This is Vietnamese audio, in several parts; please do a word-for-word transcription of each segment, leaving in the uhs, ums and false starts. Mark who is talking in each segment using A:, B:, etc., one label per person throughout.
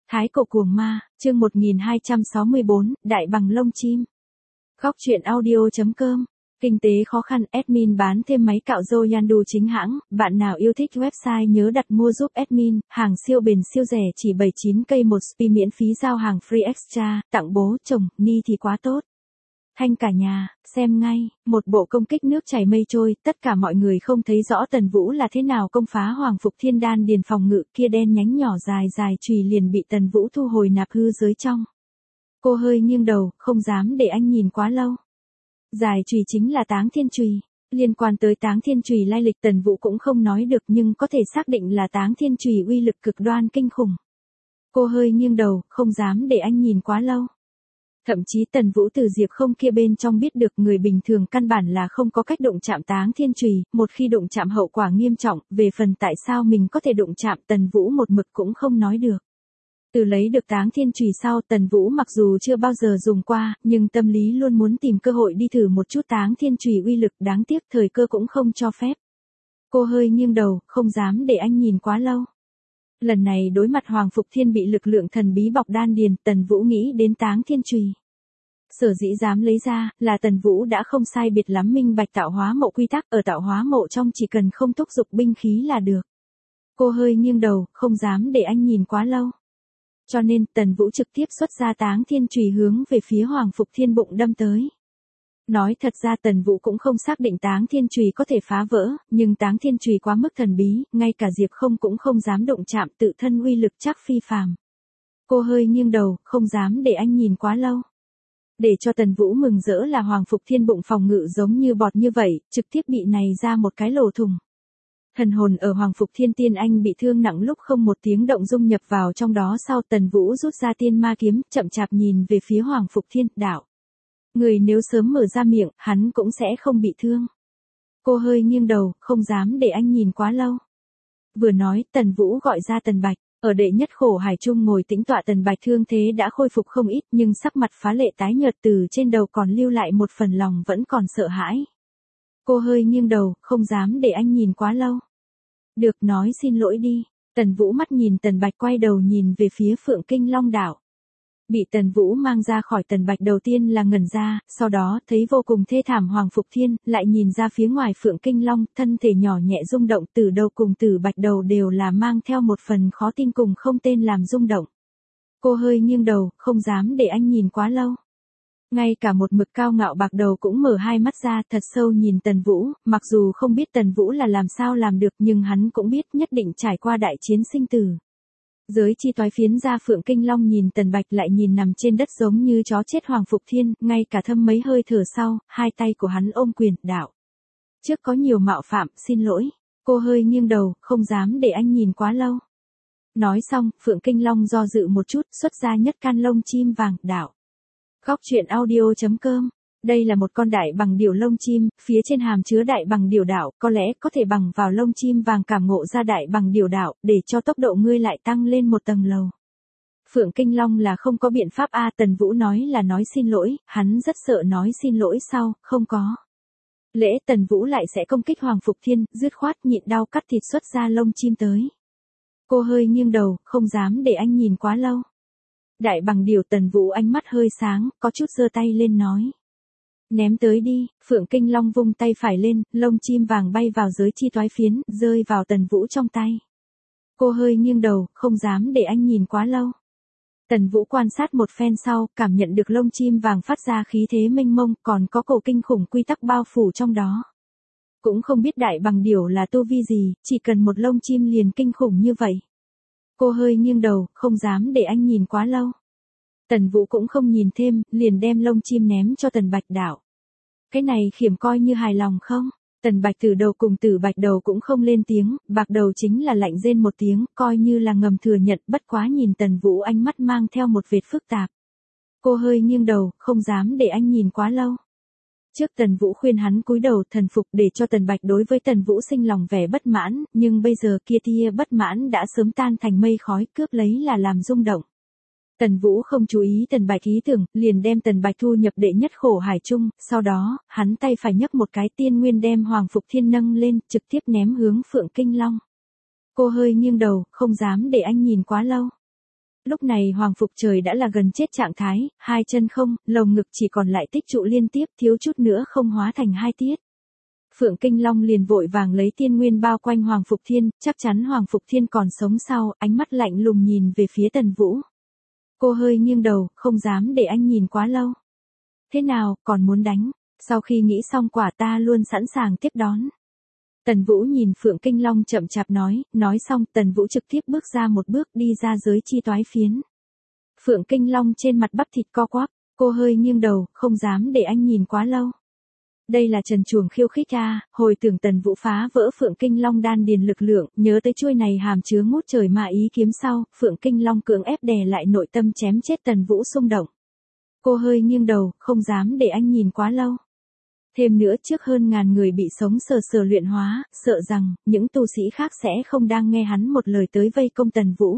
A: Thái cổ cuồng ma, chương một nghìn hai trăm sáu mươi bốn, Đại bằng lông chim. Góc truyện audio.com. Kinh tế khó khăn, admin bán thêm máy cạo râu Yandu chính hãng, bạn nào yêu thích website nhớ đặt mua giúp admin, hàng siêu bền siêu rẻ chỉ bảy mươi chín cây một spi miễn phí giao hàng free extra, tặng bố, chồng, ni thì quá tốt. Thanh cả nhà, xem ngay, một bộ công kích nước chảy mây trôi, tất cả mọi người không thấy rõ Tần Vũ là thế nào công phá Hoàng Phục Thiên Đan điền phòng ngự kia đen nhánh nhỏ dài dài chùy liền bị Tần Vũ thu hồi nạp hư giới trong. Cô hơi nghiêng đầu, không dám để anh nhìn quá lâu. Dài chùy chính là Táng Thiên chùy. Liên quan tới Táng Thiên chùy lai lịch Tần Vũ cũng không nói được nhưng có thể xác định là Táng Thiên chùy uy lực cực đoan kinh khủng. Cô hơi nghiêng đầu, không dám để anh nhìn quá lâu. Thậm chí Tần Vũ từ Diệp Không kia bên trong biết được người bình thường căn bản là không có cách đụng chạm Táng Thiên chùy, một khi đụng chạm hậu quả nghiêm trọng, về phần tại sao mình có thể đụng chạm Tần Vũ một mực cũng không nói được. Từ lấy được Táng Thiên chùy sau Tần Vũ mặc dù chưa bao giờ dùng qua, nhưng tâm lý luôn muốn tìm cơ hội đi thử một chút Táng Thiên chùy uy lực, đáng tiếc thời cơ cũng không cho phép. Cô hơi nghiêng đầu, không dám để anh nhìn quá lâu. Lần này đối mặt Hoàng Phục Thiên bị lực lượng thần bí bọc đan điền, Tần Vũ nghĩ đến Táng Thiên chùy. Sở dĩ dám lấy ra, là Tần Vũ đã không sai biệt lắm minh bạch tạo hóa mộ quy tắc, ở tạo hóa mộ trong chỉ cần không thúc giục binh khí là được. Cô hơi nghiêng đầu, không dám để anh nhìn quá lâu. Cho nên, Tần Vũ trực tiếp xuất ra Táng Thiên chùy hướng về phía Hoàng Phục Thiên bụng đâm tới. Nói thật ra Tần Vũ cũng không xác định Táng Thiên chùy có thể phá vỡ, nhưng Táng Thiên chùy quá mức thần bí, ngay cả Diệp Không cũng không dám động chạm, tự thân uy lực chắc phi phàm. Cô hơi nghiêng đầu, không dám để anh nhìn quá lâu. Để cho Tần Vũ mừng rỡ là Hoàng Phục Thiên bụng phòng ngự giống như bọt như vậy, trực tiếp bị này ra một cái lỗ thủng. Thần hồn ở Hoàng Phục Thiên Tiên Anh bị thương nặng lúc không một tiếng động dung nhập vào trong đó sau Tần Vũ rút ra tiên ma kiếm, chậm chạp nhìn về phía Hoàng Phục Thiên, đạo. Người nếu sớm mở ra miệng, hắn cũng sẽ không bị thương. Cô hơi nghiêng đầu, không dám để anh nhìn quá lâu. Vừa nói, Tần Vũ gọi ra Tần Bạch. Ở đệ nhất khổ hải trung ngồi tĩnh tọa Tần Bạch thương thế đã khôi phục không ít nhưng sắc mặt phá lệ tái nhợt, từ trên đầu còn lưu lại một phần lòng vẫn còn sợ hãi. Cô hơi nghiêng đầu, không dám để anh nhìn quá lâu. Được, nói xin lỗi đi. Tần Vũ mắt nhìn Tần Bạch quay đầu nhìn về phía Phượng Kinh Long đảo. Bị Tần Vũ mang ra khỏi Tần Bạch đầu tiên là ngẩn ra, sau đó thấy vô cùng thê thảm Hoàng Phục Thiên, lại nhìn ra phía ngoài Phượng Kinh Long, thân thể nhỏ nhẹ rung động, từ đầu cùng từ Bạch đầu đều là mang theo một phần khó tin cùng không tên làm rung động. Cô hơi nghiêng đầu, không dám để anh nhìn quá lâu. Ngay cả một mực cao ngạo Bạc đầu cũng mở hai mắt ra thật sâu nhìn Tần Vũ, mặc dù không biết Tần Vũ là làm sao làm được nhưng hắn cũng biết nhất định trải qua đại chiến sinh tử. Giới chi toái phiến ra Phượng Kinh Long nhìn Tần Bạch lại nhìn nằm trên đất giống như chó chết Hoàng Phục Thiên, ngay cả thâm mấy hơi thở sau, hai tay của hắn ôm quyền, đạo. Trước có nhiều mạo phạm, xin lỗi. Cô hơi nghiêng đầu, không dám để anh nhìn quá lâu. Nói xong, Phượng Kinh Long do dự một chút, xuất ra nhất can lông chim vàng, đạo. Góc truyện audio.com. Đây là một con đại bằng điểu lông chim, phía trên hàm chứa đại bằng điểu đạo, có lẽ có thể bằng vào lông chim vàng cảm ngộ ra đại bằng điểu đạo, để cho tốc độ ngươi lại tăng lên một tầng lầu. Phượng Kinh Long là không có biện pháp a, Tần Vũ nói là nói xin lỗi, hắn rất sợ nói xin lỗi sau, không có. Lễ Tần Vũ lại sẽ công kích Hoàng Phục Thiên, dứt khoát nhịn đau cắt thịt xuất ra lông chim tới. Cô hơi nghiêng đầu, không dám để anh nhìn quá lâu. Đại bằng điểu Tần Vũ ánh mắt hơi sáng, có chút giơ tay lên nói. Ném tới đi, Phượng Kinh Long vung tay phải lên, lông chim vàng bay vào giới chi toái phiến, rơi vào Tần Vũ trong tay. Cô hơi nghiêng đầu, không dám để anh nhìn quá lâu. Tần Vũ quan sát một phen sau, cảm nhận được lông chim vàng phát ra khí thế mênh mông, còn có cổ kinh khủng quy tắc bao phủ trong đó. Cũng không biết đại bằng điểu là tu vi gì, chỉ cần một lông chim liền kinh khủng như vậy. Cô hơi nghiêng đầu, không dám để anh nhìn quá lâu. Tần Vũ cũng không nhìn thêm, liền đem lông chim ném cho Tần Bạch, đạo. Cái này Khiểm coi như hài lòng không? Tần Bạch từ đầu cùng Tử Bạch đầu cũng không lên tiếng, Bạc đầu chính là lạnh rên một tiếng, coi như là ngầm thừa nhận, bất quá nhìn Tần Vũ ánh mắt mang theo một vệt phức tạp. Cô hơi nghiêng đầu, không dám để anh nhìn quá lâu. Trước Tần Vũ khuyên hắn cúi đầu thần phục để cho Tần Bạch đối với Tần Vũ sinh lòng vẻ bất mãn, nhưng bây giờ kia tia bất mãn đã sớm tan thành mây khói, cướp lấy là làm rung động. Tần Vũ không chú ý Tần Bạch ý tưởng, liền đem Tần Bạch thu nhập đệ nhất khổ hải chung, sau đó, hắn tay phải nhấc một cái tiên nguyên đem Hoàng Phục Thiên nâng lên, trực tiếp ném hướng Phượng Kinh Long. Cô hơi nghiêng đầu, không dám để anh nhìn quá lâu. Lúc này Hoàng Phục Trời đã là gần chết trạng thái, hai chân không, lồng ngực chỉ còn lại tích trụ liên tiếp, thiếu chút nữa không hóa thành hai tiết. Phượng Kinh Long liền vội vàng lấy tiên nguyên bao quanh Hoàng Phục Thiên, chắc chắn Hoàng Phục Thiên còn sống sau, ánh mắt lạnh lùng nhìn về phía Tần Vũ. Cô hơi nghiêng đầu, không dám để anh nhìn quá lâu. Thế nào, còn muốn đánh? Sau khi nghĩ xong quả ta luôn sẵn sàng tiếp đón. Tần Vũ nhìn Phượng Kinh Long chậm chạp nói, nói xong Tần Vũ trực tiếp bước ra một bước đi ra giới chi toái phiến. Phượng Kinh Long trên mặt bắp thịt co quắp, cô hơi nghiêng đầu, không dám để anh nhìn quá lâu. Đây là trần truồng khiêu khích à, hồi tưởng Tần Vũ phá vỡ Phượng Kinh Long đan điền lực lượng, nhớ tới chuôi này hàm chứa ngút trời ma ý kiếm sau, Phượng Kinh Long cưỡng ép đè lại nội tâm chém chết Tần Vũ xung động. Cô hơi nghiêng đầu, không dám để anh nhìn quá lâu. Thêm nữa trước hơn ngàn người bị sống sờ sờ luyện hóa, sợ rằng, những tu sĩ khác sẽ không đang nghe hắn một lời tới vây công Tần Vũ.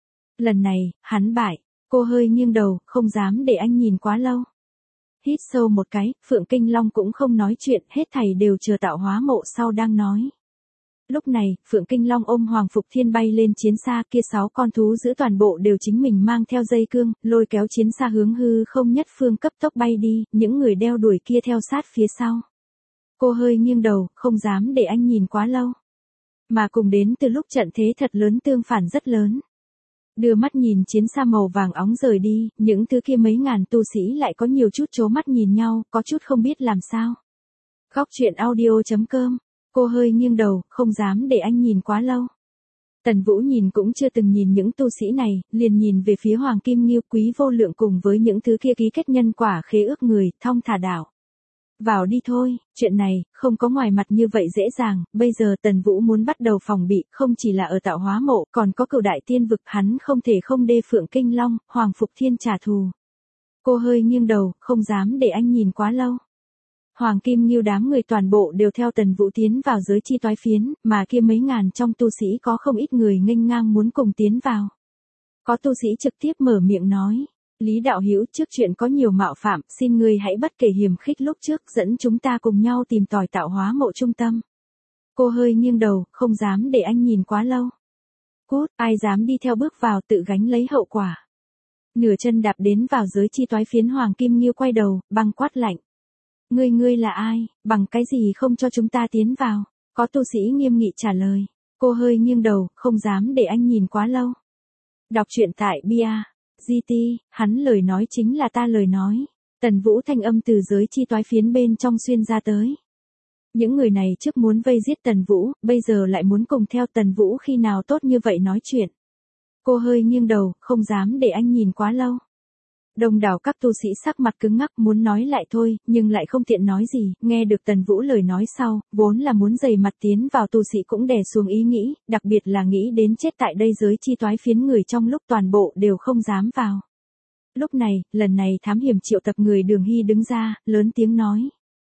A: Lần này, hắn bại, cô hơi nghiêng đầu, không dám để anh nhìn quá lâu. Hít sâu một cái, Phượng Kinh Long cũng không nói chuyện, hết thảy đều chờ tạo hóa mộ sau đang nói. Lúc này, Phượng Kinh Long ôm Hoàng Phục Thiên bay lên chiến xa, kia sáu con thú giữ toàn bộ đều chính mình mang theo dây cương, lôi kéo chiến xa hướng hư không nhất phương cấp tốc bay đi, những người đeo đuổi kia theo sát phía sau. Cô hơi nghiêng đầu, không dám để anh nhìn quá lâu. Mà cùng đến từ lúc trận thế thật lớn tương phản rất lớn. Đưa mắt nhìn chiến xa màu vàng óng rời đi, những thứ kia mấy ngàn tu sĩ lại có nhiều chút chố mắt nhìn nhau, có chút không biết làm sao. Góc truyện audio chấm com. Cô hơi nghiêng đầu, không dám để anh nhìn quá lâu. Tần Vũ nhìn cũng chưa từng nhìn những tu sĩ này, liền nhìn về phía Hoàng Kim Nghiêu Quý Vô Lượng cùng với những thứ kia ký kết nhân quả khế ước người, thong thả đảo. Vào đi thôi, chuyện này, không có ngoài mặt như vậy dễ dàng, bây giờ Tần Vũ muốn bắt đầu phòng bị, không chỉ là ở tạo hóa mộ, còn có cửu đại tiên vực, hắn không thể không đê Phượng Kinh Long, Hoàng Phục Thiên trả thù. Cô hơi nghiêng đầu, không dám để anh nhìn quá lâu. Hoàng Kim Nghiêu đám người toàn bộ đều theo Tần Vũ tiến vào giới chi toái phiến, mà kia mấy ngàn trong tu sĩ có không ít người nghênh ngang muốn cùng tiến vào. Có tu sĩ trực tiếp mở miệng nói, Lý đạo hữu, trước chuyện có nhiều mạo phạm, xin ngươi hãy bất kể hiềm khích lúc trước, dẫn chúng ta cùng nhau tìm tòi tạo hóa mộ trung tâm. Cô hơi nghiêng đầu, không dám để anh nhìn quá lâu. Cút, ai dám đi theo bước vào tự gánh lấy hậu quả. Nửa chân đạp đến vào giới chi toái phiến, Hoàng Kim Nghiêu quay đầu, băng quát lạnh. Ngươi ngươi là ai, bằng cái gì không cho chúng ta tiến vào? Có tu sĩ nghiêm nghị trả lời. Cô hơi nghiêng đầu, không dám để anh nhìn quá lâu. Đọc truyện tại bia. giê tê, hắn lời nói chính là ta lời nói. Tần Vũ thanh âm từ giới chi toái phiến bên trong xuyên ra tới. Những người này trước muốn vây giết Tần Vũ, bây giờ lại muốn cùng theo Tần Vũ, khi nào tốt như vậy nói chuyện. Cô hơi nghiêng đầu, không dám để anh nhìn quá lâu. Đông đảo các tu sĩ sắc mặt cứng ngắc muốn nói lại thôi, nhưng lại không tiện nói gì, nghe được Tần Vũ lời nói sau, vốn là muốn dày mặt tiến vào tu sĩ cũng đè xuống ý nghĩ, đặc biệt là nghĩ đến chết tại đây giới chi toái phiến người trong lúc toàn bộ đều không dám vào. Lúc này, lần này thám hiểm triệu tập người Đường Hy đứng ra, lớn tiếng nói.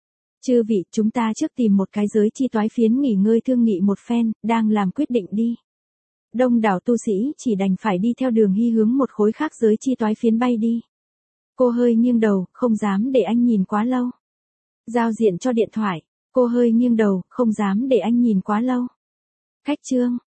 A: Chư vị, chúng ta trước tìm một cái giới chi toái phiến nghỉ ngơi thương nghị một phen, đang làm quyết định đi. Đông đảo tu sĩ chỉ đành phải đi theo Đường Hy hướng một khối khác giới chi toái phiến bay đi. Cô hơi nghiêng đầu, không dám để anh nhìn quá lâu. Giao diện cho điện thoại. Cô hơi nghiêng đầu, không dám để anh nhìn quá lâu. Khách trương.